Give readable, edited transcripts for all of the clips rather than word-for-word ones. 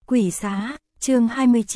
Quỷ xá, chương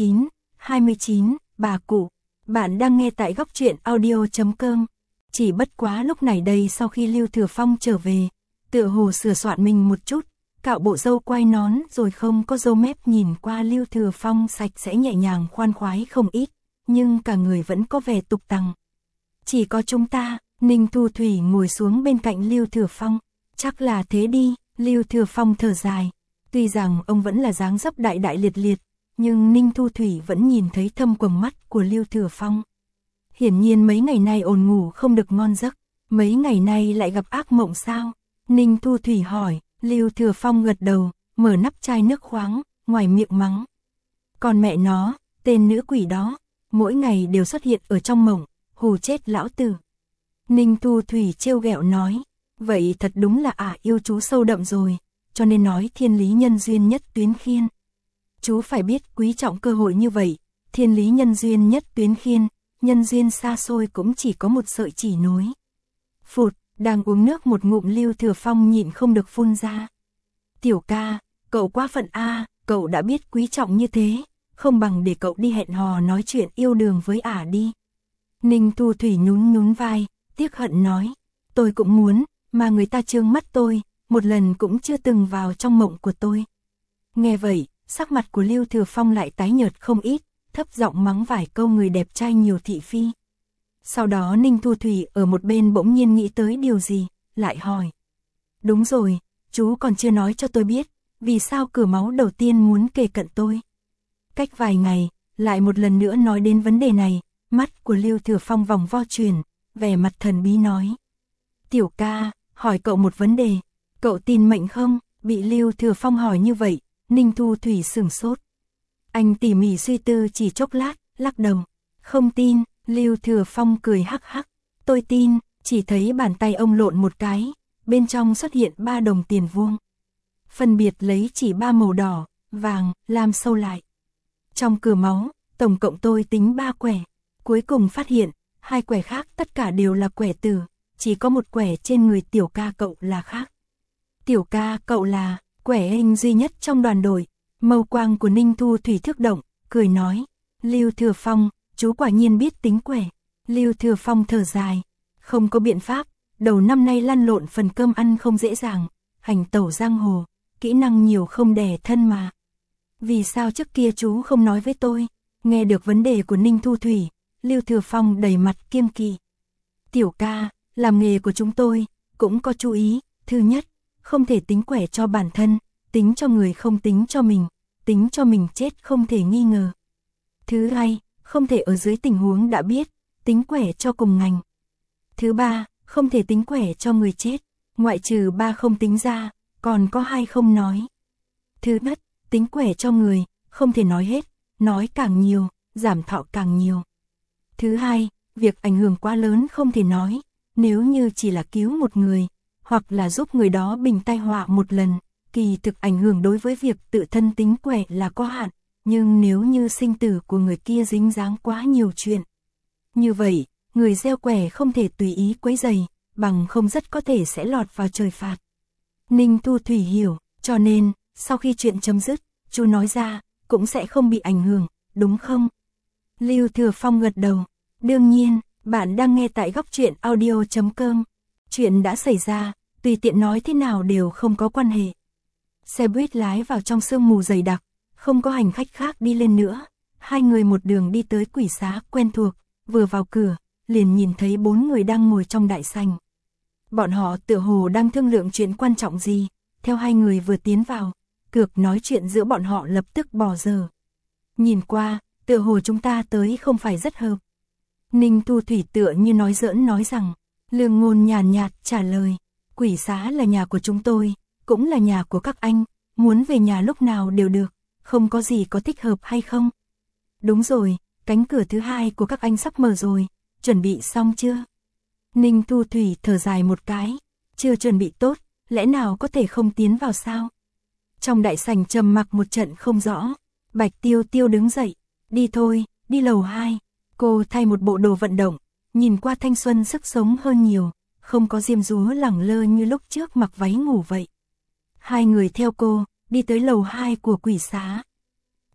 29, bà cụ. Bạn đang nghe tại góc truyện audio.com. Chỉ bất quá lúc này đây sau khi Lưu Thừa Phong trở về, tựa hồ sửa soạn mình một chút, cạo bộ râu quai nón rồi không có râu mép, nhìn qua Lưu Thừa Phong sạch sẽ nhẹ nhàng khoan khoái không ít, nhưng cả người vẫn có vẻ tục tằng. Chỉ có chúng ta, Ninh Thu Thủy ngồi xuống bên cạnh Lưu Thừa Phong. Chắc là thế đi, Lưu Thừa Phong thở dài. Tuy rằng ông vẫn là dáng dấp đại đại liệt liệt, nhưng Ninh Thu Thủy vẫn nhìn thấy thâm quầng mắt của Lưu Thừa Phong. Hiển nhiên mấy ngày nay ổn ngủ không được ngon giấc, mấy ngày nay lại gặp ác mộng sao? Ninh Thu Thủy hỏi. Lưu Thừa Phong gật đầu, mở nắp chai nước khoáng, ngoài miệng mắng. Còn mẹ nó, tên nữ quỷ đó, mỗi ngày đều xuất hiện ở trong mộng, hù chết lão tử. Ninh Thu Thủy trêu ghẹo nói, vậy thật đúng là yêu chú sâu đậm rồi, cho nên nói thiên lý nhân duyên nhất tuyến khiên. Chú phải biết quý trọng cơ hội như vậy, thiên lý nhân duyên nhất tuyến khiên, nhân duyên xa xôi cũng chỉ có một sợi chỉ nối. Phụt, đang uống nước một ngụm Lưu Thừa Phong nhịn không được phun ra. Tiểu ca, cậu quá phận a, cậu đã biết quý trọng như thế, không bằng để cậu đi hẹn hò nói chuyện yêu đương với đi. Ninh Thu Thủy nhún vai, tiếc hận nói, tôi cũng muốn, mà người ta trương mắt tôi, một lần cũng chưa từng vào trong mộng của tôi. Nghe vậy, sắc mặt của Lưu Thừa Phong lại tái nhợt không ít, thấp giọng mắng vài câu người đẹp trai nhiều thị phi. Sau đó Ninh Thu Thủy ở một bên bỗng nhiên nghĩ tới điều gì, lại hỏi. Đúng rồi, chú còn chưa nói cho tôi biết, vì sao cửa máu đầu tiên muốn kề cận tôi. Cách vài ngày, lại một lần nữa nói đến vấn đề này, mắt của Lưu Thừa Phong vòng vo chuyển, vẻ mặt thần bí nói. Tiểu ca, hỏi cậu một vấn đề, cậu tin mệnh không? Bị Lưu Thừa Phong hỏi như vậy, Ninh Thu Thủy sửng sốt. Anh tỉ mỉ suy tư chỉ chốc lát, lắc đầu. Không tin. Lưu Thừa Phong cười hắc hắc. Tôi tin, chỉ thấy bàn tay ông lộn một cái, bên trong xuất hiện 3 đồng tiền vuông. Phân biệt lấy chỉ 3 màu đỏ, vàng, lam sâu lại. Trong cửa máu, tổng cộng tôi tính 3 quẻ. Cuối cùng phát hiện, 2 quẻ khác tất cả đều là quẻ tử, chỉ có một quẻ trên người tiểu ca cậu là khác. Tiểu ca cậu là quẻ hình duy nhất trong đoàn đội. Mâu quang của Ninh Thu Thủy thức động, cười nói. Lưu Thừa Phong, chú quả nhiên biết tính quẻ. Lưu Thừa Phong thở dài. Không có biện pháp, đầu năm nay lăn lộn phần cơm ăn không dễ dàng, hành tẩu giang hồ, kỹ năng nhiều không đẻ thân mà. Vì sao trước kia chú không nói với tôi? Nghe được vấn đề của Ninh Thu Thủy, Lưu Thừa Phong đầy mặt kiêng kỵ. Tiểu ca, làm nghề của chúng tôi, cũng có chú ý. Thứ nhất, không thể tính quẻ cho bản thân, tính cho người không tính cho mình, tính cho mình chết không thể nghi ngờ. Thứ hai, không thể ở dưới tình huống đã biết, tính quẻ cho cùng ngành. Thứ ba, không thể tính quẻ cho người chết, ngoại trừ 3 không tính ra, còn có 2 không nói. Thứ nhất, tính quẻ cho người, không thể nói hết, nói càng nhiều, giảm thọ càng nhiều. Thứ hai, việc ảnh hưởng quá lớn không thể nói, nếu như chỉ là cứu một người, hoặc là giúp người đó bình tai họa một lần, kỳ thực ảnh hưởng đối với việc tự thân tính quẻ là có hạn. Nhưng nếu như sinh tử của người kia dính dáng quá nhiều chuyện, như vậy, người gieo quẻ không thể tùy ý quấy rầy, bằng không rất có thể sẽ lọt vào trời phạt. Ninh Thu Thủy hiểu, cho nên, sau khi chuyện chấm dứt, chú nói ra, cũng sẽ không bị ảnh hưởng, đúng không? Lưu Thừa Phong gật đầu, đương nhiên, bạn đang nghe tại góc truyện audio.com. Chuyện đã xảy ra, tùy tiện nói thế nào đều không có quan hệ. Xe buýt lái vào trong sương mù dày đặc. Không có hành khách khác đi lên nữa, 2 người một đường đi tới quỷ xá quen thuộc, vừa vào cửa, liền nhìn thấy 4 người đang ngồi trong đại sảnh. Bọn họ tựa hồ đang thương lượng chuyện quan trọng gì, theo 2 người vừa tiến vào, cược nói chuyện giữa bọn họ lập tức bỏ dở. Nhìn qua, tựa hồ chúng ta tới không phải rất hợp. Ninh Thu Thủy tựa như nói giỡn nói rằng, Lương Ngôn nhàn nhạt trả lời, quỷ xá là nhà của chúng tôi, cũng là nhà của các anh, muốn về nhà lúc nào đều được. Không có gì có thích hợp hay không? Đúng rồi, cánh cửa thứ 2 của các anh sắp mở rồi, chuẩn bị xong chưa? Ninh Thu Thủy thở dài một cái, chưa chuẩn bị tốt, lẽ nào có thể không tiến vào sao? Trong đại sảnh trầm mặc một trận không rõ, Bạch Tiêu Tiêu đứng dậy, đi thôi, đi lầu 2. Cô thay một bộ đồ vận động, nhìn qua thanh xuân sức sống hơn nhiều, không có diêm dúa lẳng lơ như lúc trước mặc váy ngủ vậy. 2 người theo cô, đi tới lầu 2 của quỷ xá.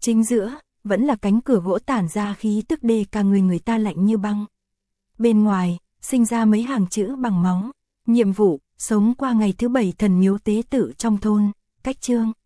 Chính giữa, vẫn là cánh cửa gỗ tản ra khí tức đê cả người ta lạnh như băng. Bên ngoài, sinh ra mấy hàng chữ bằng máu. Nhiệm vụ, sống qua ngày thứ 7 thần miếu tế tự trong thôn, cách chương.